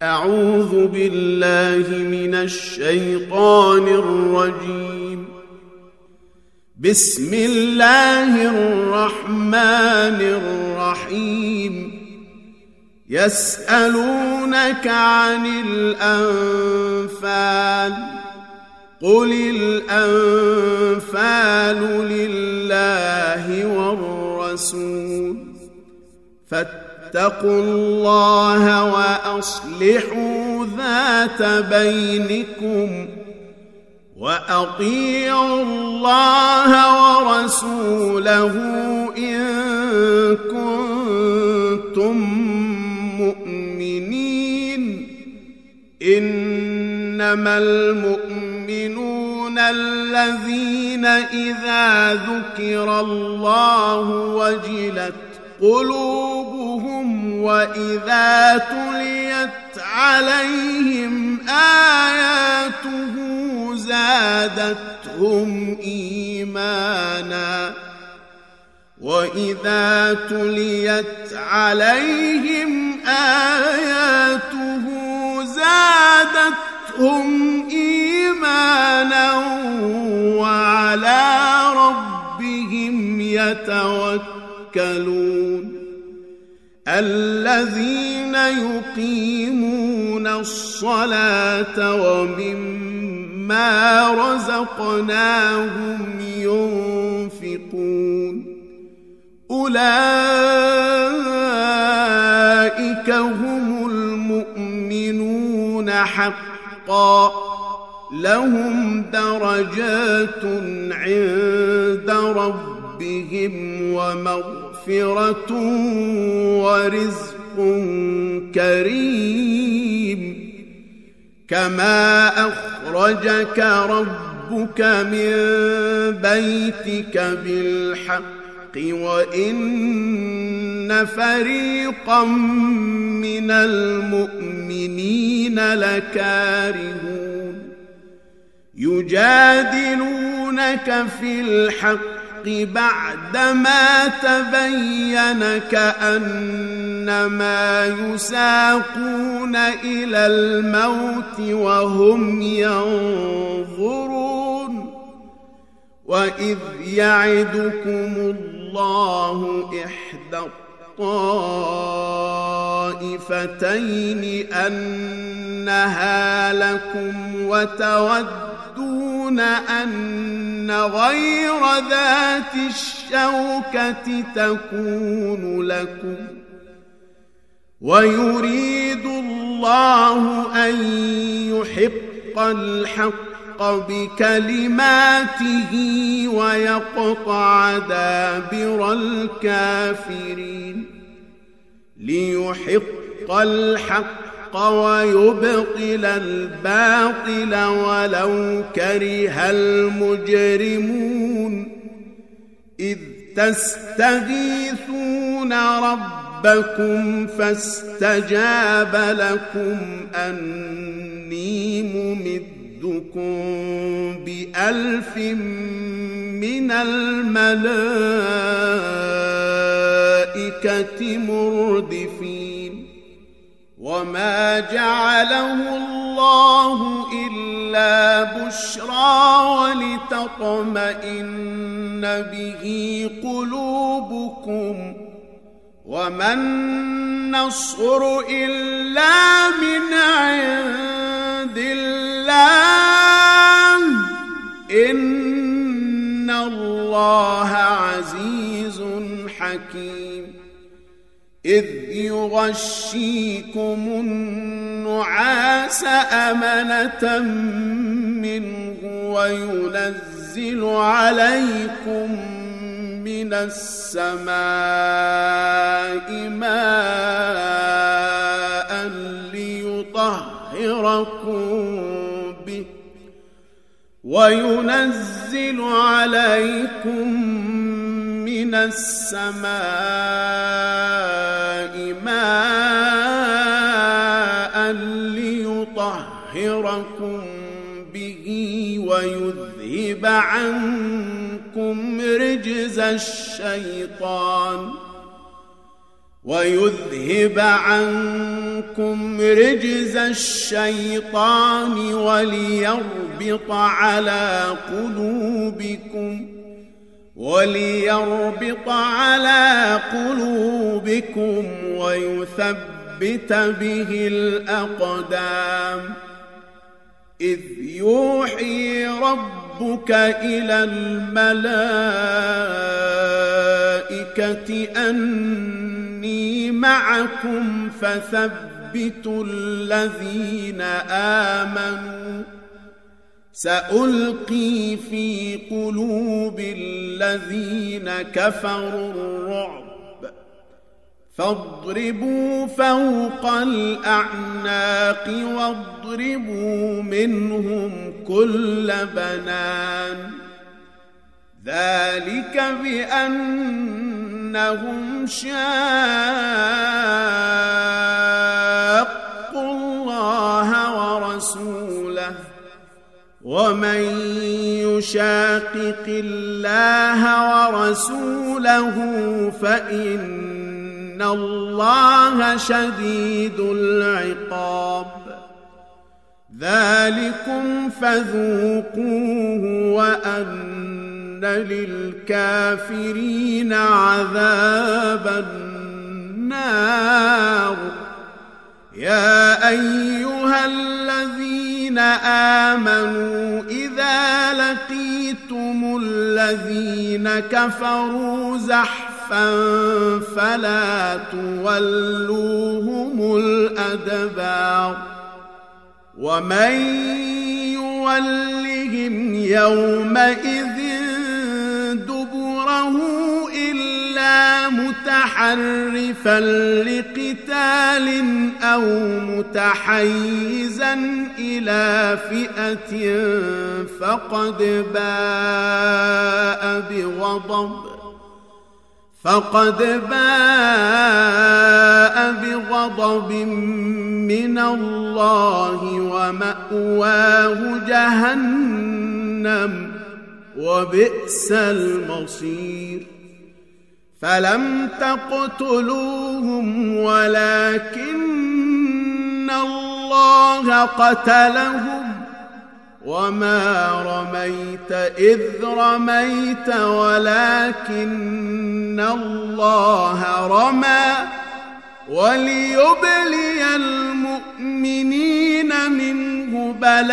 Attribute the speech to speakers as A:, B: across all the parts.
A: أعوذ بالله من الشيطان الرجيم. بسم الله الرحمن الرحيم. يسألونك عن الأنفال قل الأنفال لله والرسول فاتقوا الله وأصلحوا ذات بينكم وأطيعوا الله ورسوله إن كنتم مؤمنين. إنما المؤمنون الذين إذا ذكر الله وجلت قلوبهم وإذا تليت عليهم آياته زادتهم إيمانا وإذا تليت عليهم آياته زادتهم إيمانا وعلى ربهم يتوكلون. الذين يقيمون الصلاة ومما رزقناهم ينفقون أولئك هم المؤمنون حقا لهم درجات عند ربهم ومغفرة ورزق كريم. كما أخرجك ربك من بيتك بالحق وإن فريقا من المؤمنين لكارهون. يجادلونك في الحق بعدما تبين كأنما يساقون إلى الموت وهم ينظرون. وإذ يعدكم الله إحدى الطائفتين أنها لكم وتودون أن غير ذات الشوكة تكون لكم ويريد الله أن يحق الحق بكلماته ويقطع دابر الكافرين. ليحق الحق ويبطل الباطل ولو كره المجرمون. إذ تستغيثون ربكم فاستجاب لكم أني ممدكم بألف من الملائكة مردفين. وما جعله الله إلا بشرى ولتطمئن به قلوبكم وما النصر إلا من عند الله إن الله عزيز حكيم. إذ يغشيكم النعاس أمنة منه وينزل عليكم من السماء ماء ليطهركم به وينزل عليكم من السماء ماء ليطهركم به ويذهب عنكم رجز الشيطان ويذهب عنكم رجز الشيطان وليربط على قلوبكم ويثبت به الأقدام إذ يوحي ربك إلى الملائكة أني معكم فثبتوا الذين آمنوا سألقي في قلوب الذين كفروا الرعب فاضربوا فوق الأعناق واضربوا منهم كل بنان ذلك بأنهم شاقوا الله ورسوله ومن يشاقق الله ورسوله فإن الله شديد العقاب ذلكم فذوقوه وأن للكافرين عذاب النار يا أيها الذين آمنوا إذا لقيتم الذين كفروا زحفا فلا تولوهم الأدبار ومن يولهم يومئذ دبره إلا متحرفا لقتال أو متحيزا إلى فئة فقد باء بغضب من الله ومأواه جهنم وبئس المصير فلم تقتلوهم ولكن الله قتلهم وما رميت إذ رميت ولكن الله رمى وليبلي المؤمنين منه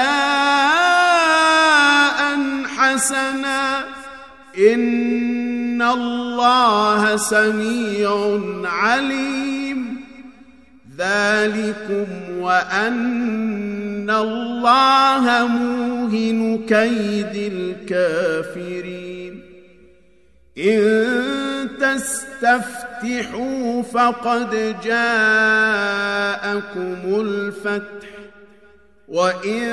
A: بلاء حسنا إن الله سميع عليم ذلكم وأن الله موهن كيد الكافرين إن تستفتحوا فقد جاءكم الفتح وإن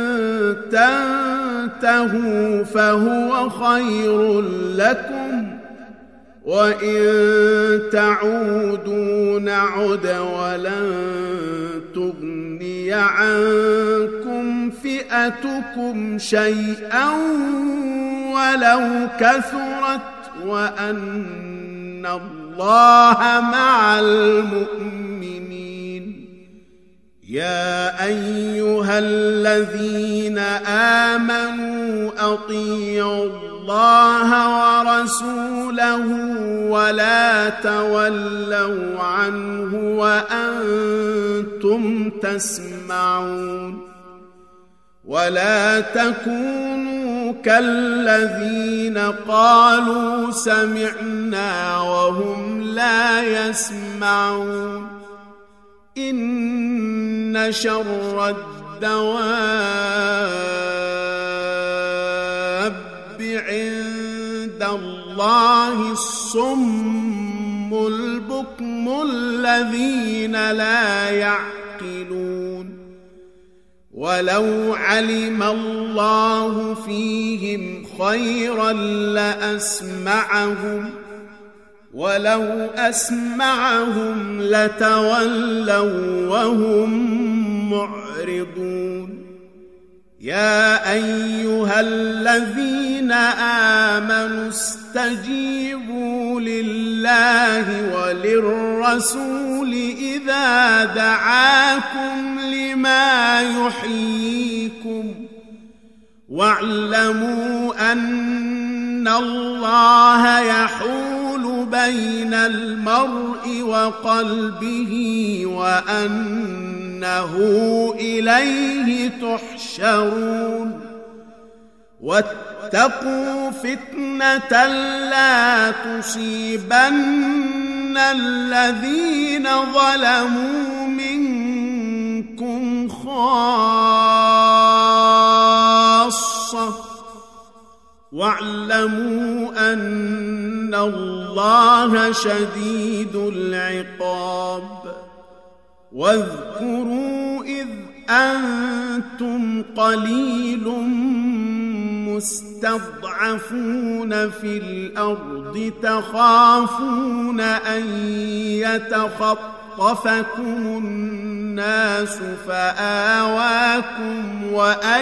A: تنتهوا فهو خير لكم وإن تعودوا نعد ولن تغني عنكم فئتكم شيئا ولو كثرت وأن الله مع المؤمنين يا أيها الذين آمنوا أطيعوا الله ورسوله ولا تولوا عنه وأنتم تسمعون ولا تكونوا كالذين قالوا سمعنا وهم لا يسمعون إن شر الدواب عند الله الصم البكم الذين لا يعقلون ولو علم الله فيهم خيرا لأسمعهم ولو أسمعهم لتولوا وهم معرضون يا أيها الذين آمنوا استجيبوا لله وللرسول إذا دعاكم لما يحييكم واعلموا أن الله يحول بين المرء وقلبه وأنه إليه تحشرون واتقوا فتنة لا تصيبن الذين ظلموا منكم خاصة واعلموا أن الله شديد العقاب واذكروا إذ أنتم قليل مستضعفون في الأرض تخافون أن يتخطفكم الناس فآواكم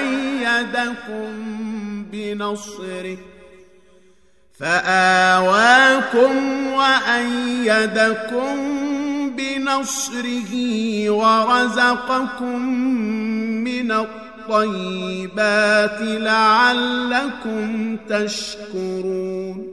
A: وأيدكم بنصره ورزقكم من الطيبات لعلكم تشكرون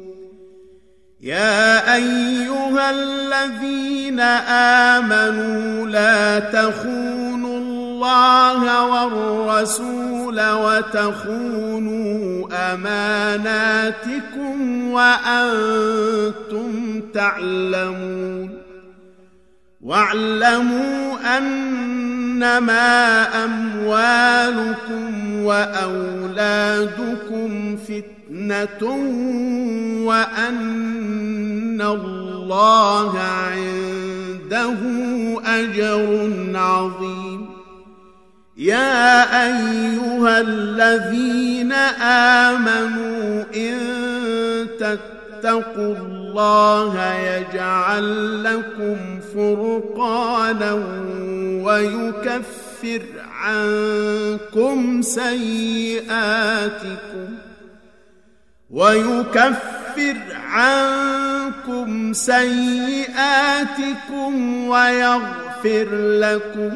A: يا أيها الذين آمنوا لا تخونوا الله والرسول وتخونوا أماناتكم وأنتم تعلمون واعلموا أنما أموالكم وأولادكم فتنة وأن الله عنده أجر عظيم يا أيها الذين آمنوا إن تتقوا الله يجعل لكم فرقانا ويكفر عنكم سيئاتكم ويغفر لكم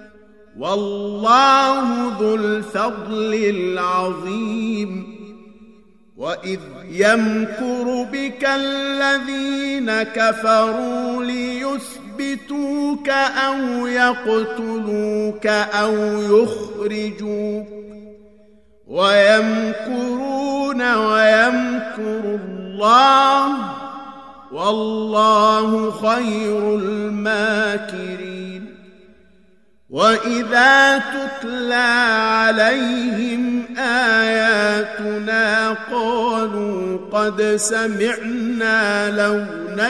A: والله ذو الفضل العظيم وإذ يمكر بك الذين كفروا ليثبتوك أو يقتلوك أو يخرجوك ويمكرون ويمكر الله والله خير الماكرين وإذا تتلى عليهم آياتنا قالوا قد سمعنا لو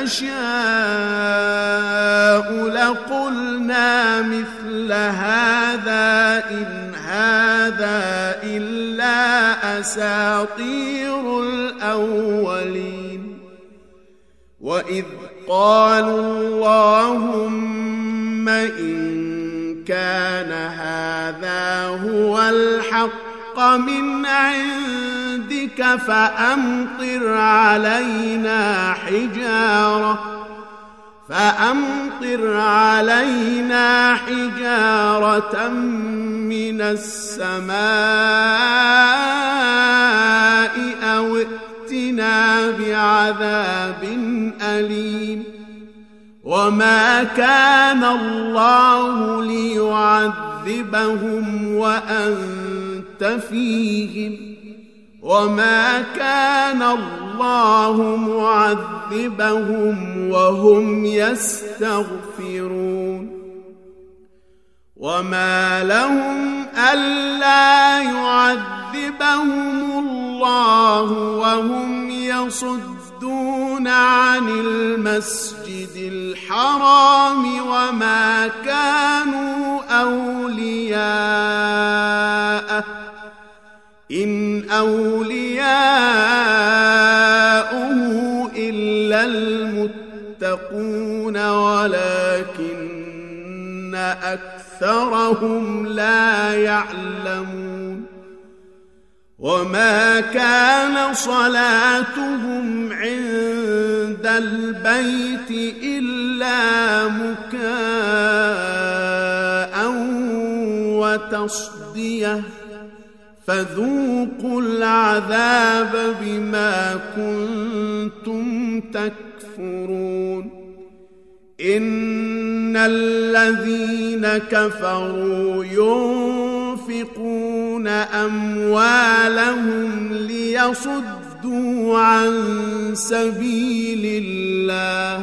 A: نشاء لقلنا مثل هذا إن هذا إلا أساطير الأولين وإذ قالوا اللهم إن كان هذا هو الحق من عندك فأمطر علينا حجارة من السماء أو ائتنا بعذاب أليم وما كان الله ليعذبهم وأنت فيهم وما كان الله معذبهم وهم يستغفرون وما لهم ألا يعذبهم الله وهم يصدون عن المسجد الحرام وما كانوا أولياءه إن أولياؤه إلا المتقون ولكن أكثرهم لا يعلمون وما كان صلاتهم عند البيت إلا مكاء وتصدية فذوقوا العذاب بما كنتم تكفرون إن الذين كفروا ينفقون أموالهم ليصدوا عن سبيل الله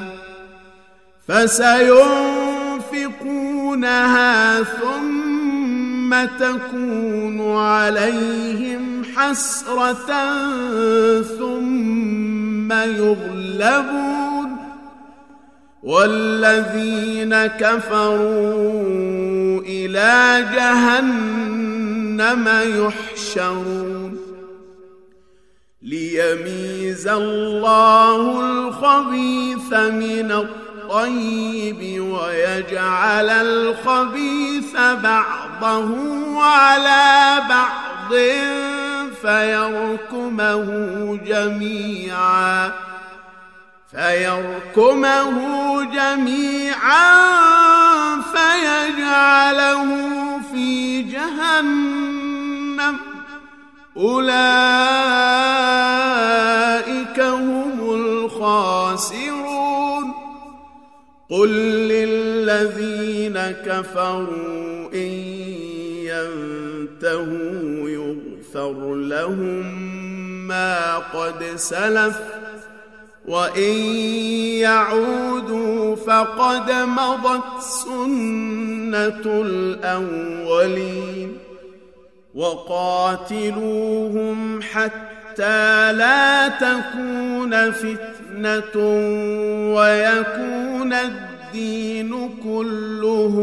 A: فسينفقونها ثم تكون عليهم حسرة ثم يغلبون والذين كفروا إلى جهنم يحشرون ليميز الله الخبيث من الطيب ويجعل الخبيث بعضه على بعض فيركمه جميعا فيجعله في جهنم أولئك هم الخاسرون قل للذين كفروا إن ينتهوا يغفر لهم ما قد سلف وإن يعودوا فقد مضت سنة الأولين وقاتلوهم حتى لا تكون فتنة ويكون الدين كله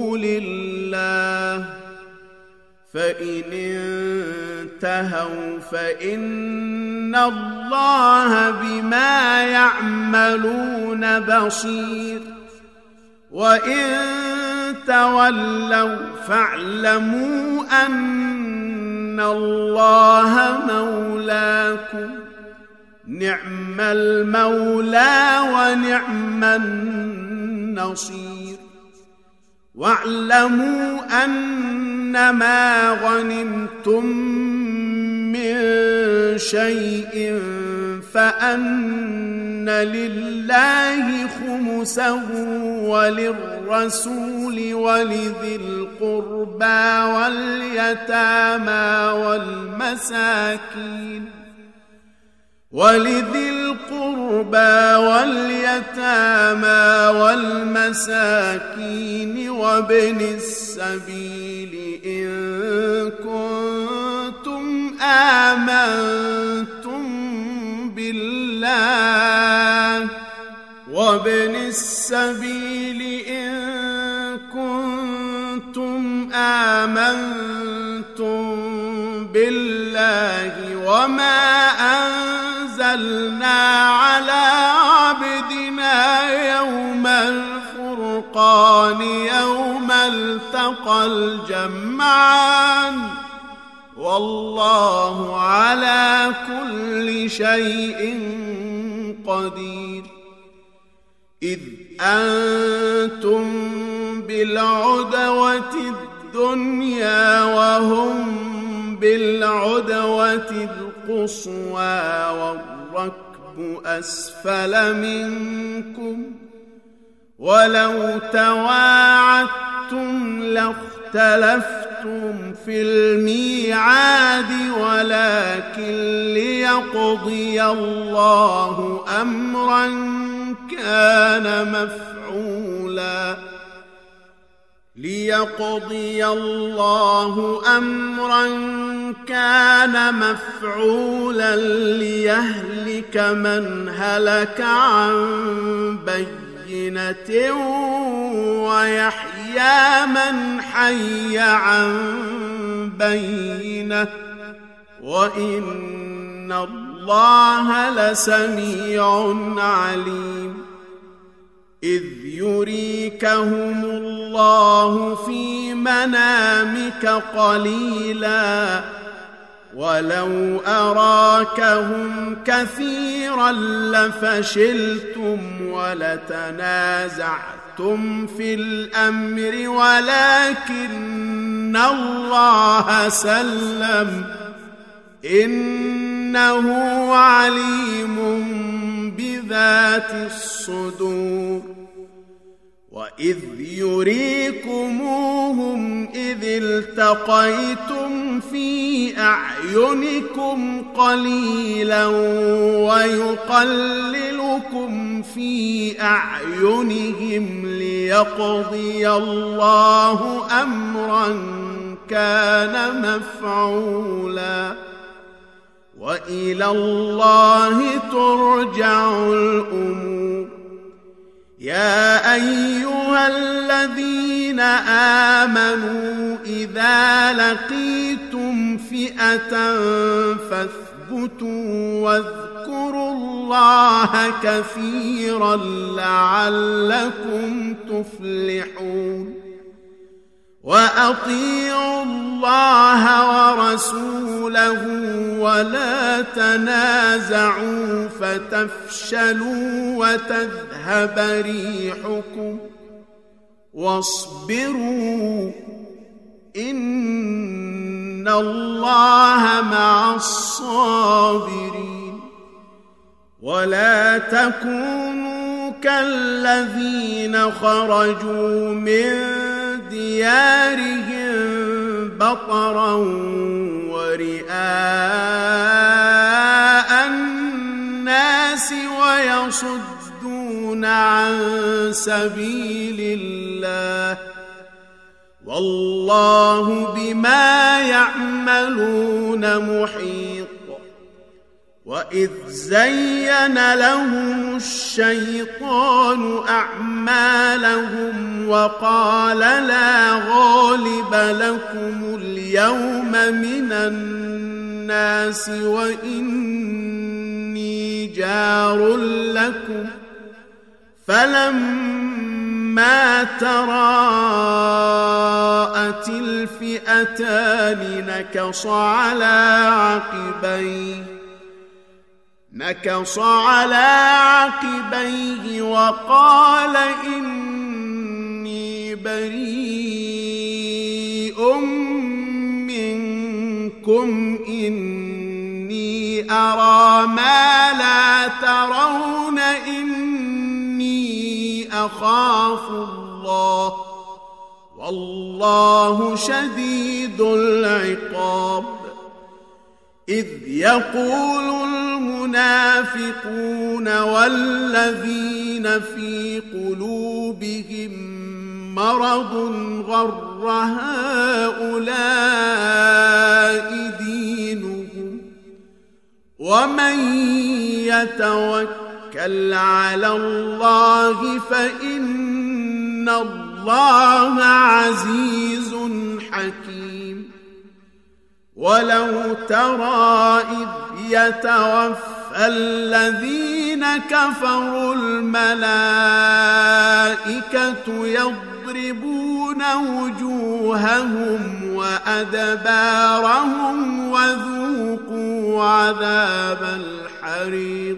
A: لله فإن انتهوا فإن الله بما يعملون بصير وإن تولوا فاعلموا أن الله مولاكم نعم المولى ونعم النصير واعلموا أنما غنمتم من شيء فأن لله خمسه وللرسول ولذي القربى واليتامى والمساكين وابن السبيل إن كنتم آمنتم بالله وما أنزلنا على عبدنا يوم الفرقان يوم التقى الجمعان والله على كل شيء قدير إذ أنتم بالعدوة الدنيا وهم بالعدوة القصوى والركب أسفل منكم ولو تواعدتم لاختلفتم في الميعاد ولكن ليقضي الله أمرا كان مفعولا ليهلك من هلك عن بينة ويحيى من حي عن بينة وإن الله لسميع عليم إذ يريكهم الله في منامك قليلا ولو أراكهم كثيرا لفشلتم ولتنازعتم في الأمر ولكن الله سلم إنه عليم بذات الصدور وإذ يريكموهم إذ التقيتم في أعينكم قليلا ويقللكم في أعينهم ليقضي الله أمرا كان مفعولا وإلى الله ترجع الأمور يا أيها الذين آمنوا إذا لقيتم فئة فاثبتوا واذكروا الله كثيرا لعلكم تفلحون وأطيعوا الله ورسوله ولا تنازعوا فتفشلوا وتذهب ريحكم واصبروا إن الله مع الصابرين ولا تكونوا كالذين خرجوا من ديارهم بطرا ورئاء الناس ويصدون عن سبيل الله والله بما يعملون محيط وإذ زين لهم الشيطان أعمالهم وقال لا غالب لكم اليوم من الناس وإني جار لكم فلما تراءت الفئتان نكص على عقبيه وقال إني بريء منكم إني أرى ما لا ترون إني أخاف الله والله شديد العقاب إذ يقول المنافقون والذين في قلوبهم مرض غر هؤلاء دينهم ومن يتوكل على الله فإن الله عزيز حكيم ولو ترى إذ يتوفى الذين كفروا الملائكة يضربون وجوههم وأدبارهم وذوقوا عذاب الحريق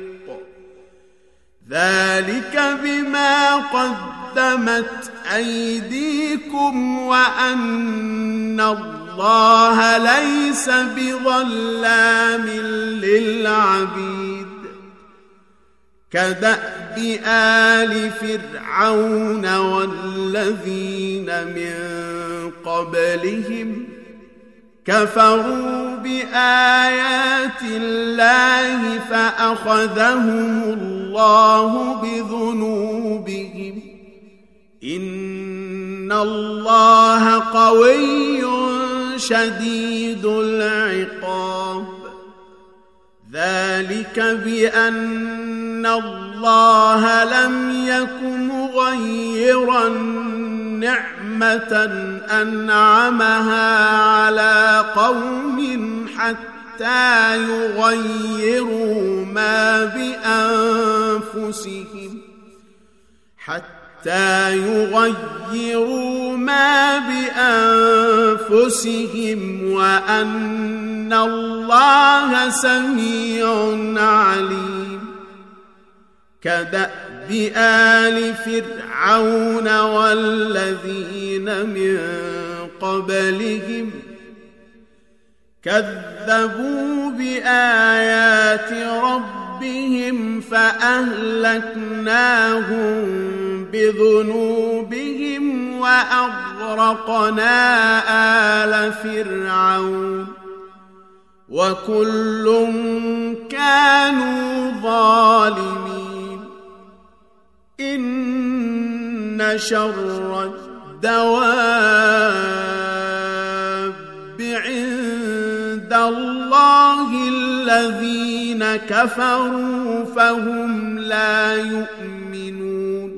A: ذلك بما قدمت أيديكم وأن الله ليس بظلام للعبيد كدأب آل فرعون والذين من قبلهم كفروا بآيات الله فأخذهم الله بذنوبهم إن الله قوي شديد العقاب ذلك بأن الله لم يكن مغيرا نعمة أنعمها على قوم حتى يغيروا ما بأنفسهم وأن أن الله سميع عليم كدأب آل فرعون والذين من قبلهم كذبوا بآيات ربهم فأهلكناهم بذنوبهم وأغرقنا آل فرعون وكل كانوا ظالمين إن شر الدواب عند الله الذين كفروا فهم لا يؤمنون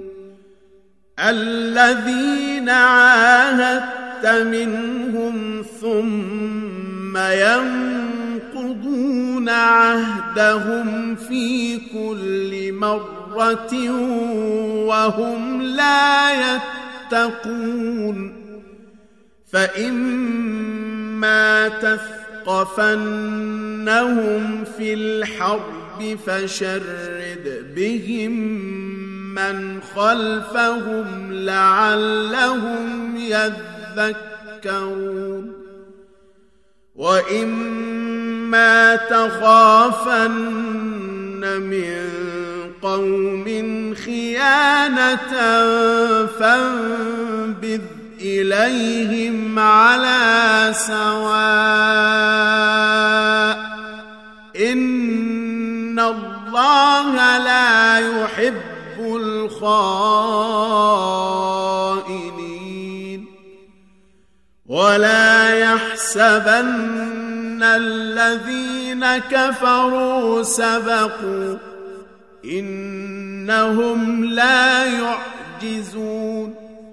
A: الذين عاهدت منهم ثم ينقضون عهدهم في كل مرة وهم لا يتقون فإما تثقفنهم في الحرب فشرد بهم من خلفهم لعلهم يذكرون وإما تخافن من قوم خيانة فانبذ إليهم على سواء إن الله لا يحب الخائنين ولا يحسبن الذين كفروا سبقوا إنهم لا يعجزون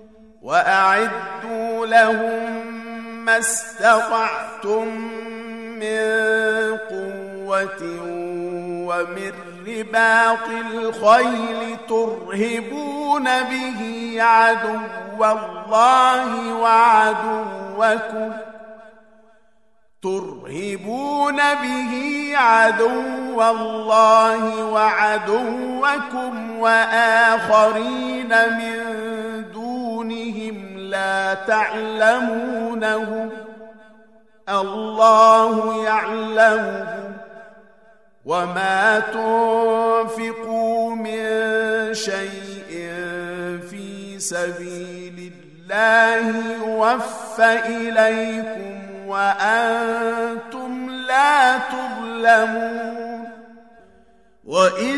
A: وأعدوا لهم ما استطعتم من قوة ومن رباط الخيل ترهبون به عدو الله وعدوكم وآخرين من دونهم لا تعلمونهم الله يعلمهم وما تنفقوا من شيء في سبيل الله يوفى إليكم وأنتم لا تظلمون وإن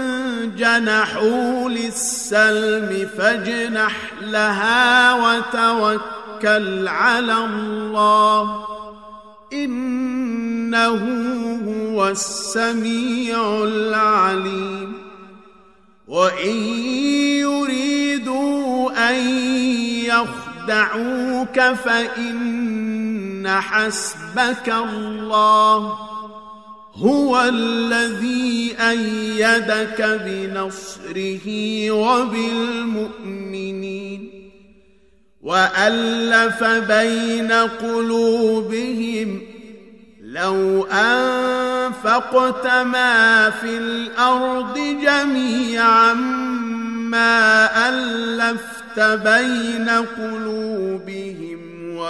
A: جنحوا للسلم فاجنح لها وتوكل على الله إنه هو السميع العليم وإن يريدوا أن يخدعوك فإن حسبك الله هو الذي أيدك بنصره وبالمؤمنين وألف بين قلوبهم لو أنفقت ما في الأرض جميعا ما ألفت بين قلوبهم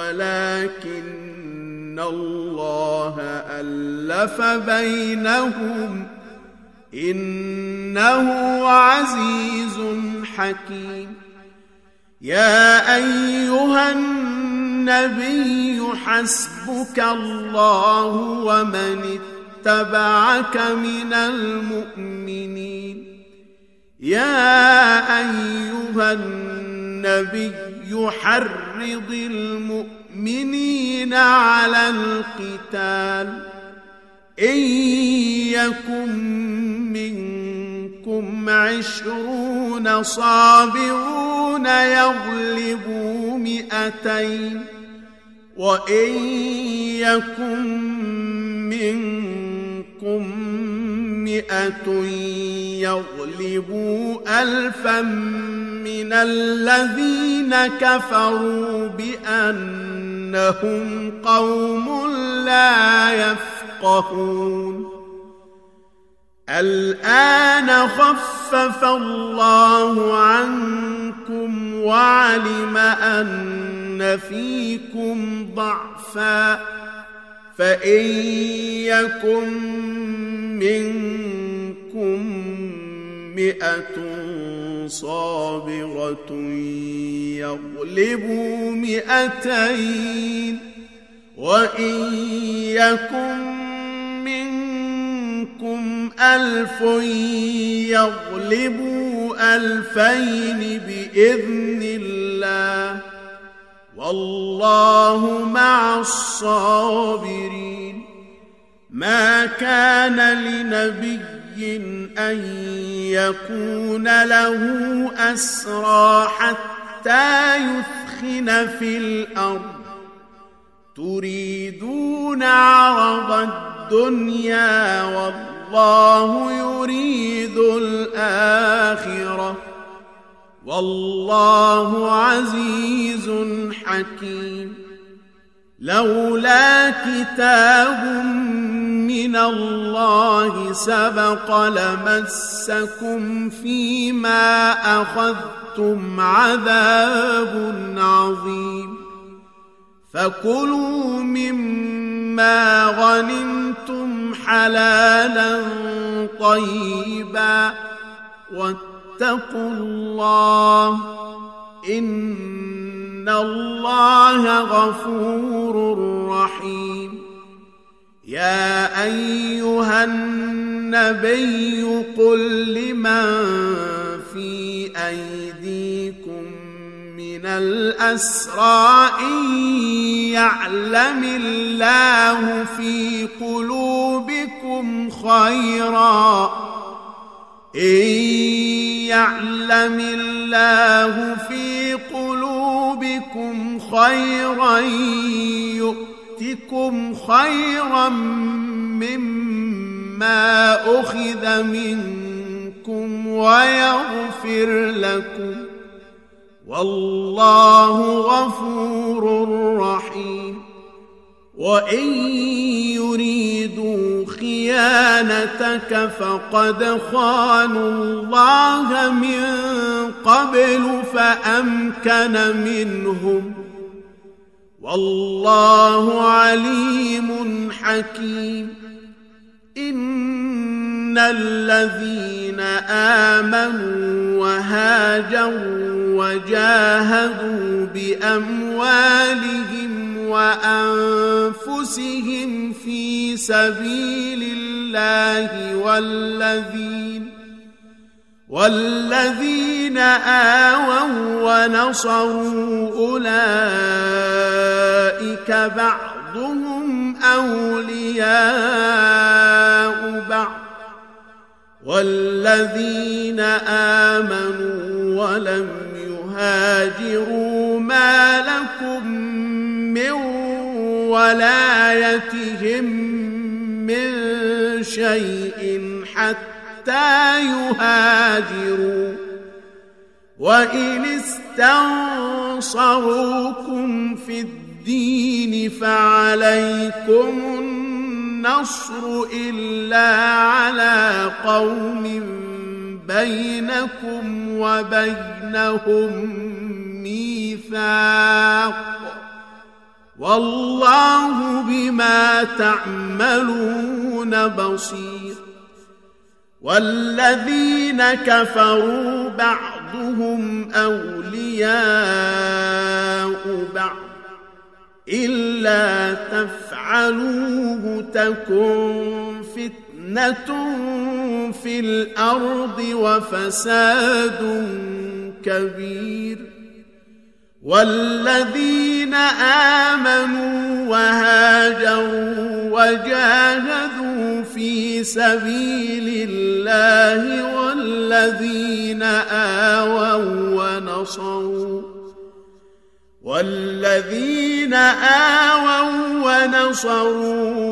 A: ولكن الله ألف بينهم إنه عزيز حكيم يا أيها النبي حسبك الله ومن اتبعك من المؤمنين يا أيها النبي حرض المؤمنين على القتال إن يكن منكم 20 صابرون يغلبوا 200 وإن يكن منكم 100 يغلبوا 1000 من الذين كفروا بأنهم إنهم قوم لا يفقهون الآن خفف الله عنكم وعلم أن فيكم ضعفا فإن يكن منكم 100 صابرة يغلبوا 200 وإن يكن منكم 1000 يغلبوا 2000 بإذن الله والله مع الصابرين ما كان لنبي أن يكون له أسرى حتى يثخن في الأرض تريدون عرض الدنيا والله يريد الآخرة والله عزيز حكيم لولا كتاب من الله سبق لمسكم فيما أخذتم عذاب عظيم فكلوا مما غنمتم حلالا طيبا واتقوا الله إن الله غفور رحيم يا أيها النبي قل لمن في أيديكم من الأسرى إن يعلم الله في قلوبكم خيرا يؤتكم خيرا مما أخذ منكم ويغفر لكم والله غفور رحيم وإن يريدوا خيانتك فقد خانوا الله من قبل فأمكن منهم والله عليم حكيم إن الذين آمنوا وهاجروا وجاهدوا بأموالهم وأنفسهم في سبيل الله والذين آووا ونصروا أولئك بعضهم أولياء بعض والذين آمنوا ولم يهاجروا ما لكم من ولايتهم من شيء حتى يهاجروا وإن استنصروكم في الدين فعليكم النصر إلا على قوم بينكم وبينهم ميثاق والله بما تعملون بصير والذين كفروا بعضهم أولياء بعض إلا تفعلوه تكن فتنة في الأرض وفساد كبير والذين آمنوا وهاجروا وجاهدوا في سبيل الله والذين آووا ونصروا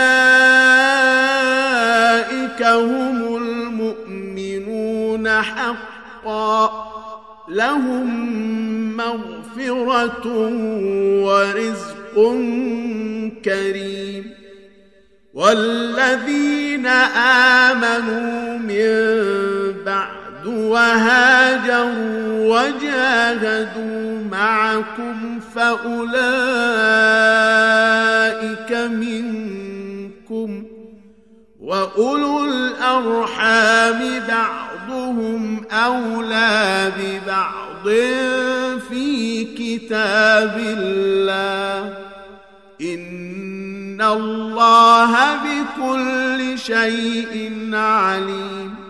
A: أولئك هم المؤمنون حقا لهم مغفرة ورزق كريم. والذين آمنوا من بعد وهاجروا وجاهدوا معكم فأولئك منكم، وأولو الأرحام بعضهم أولى ببعض في كتاب الله، إن الله بكل شيء عليم.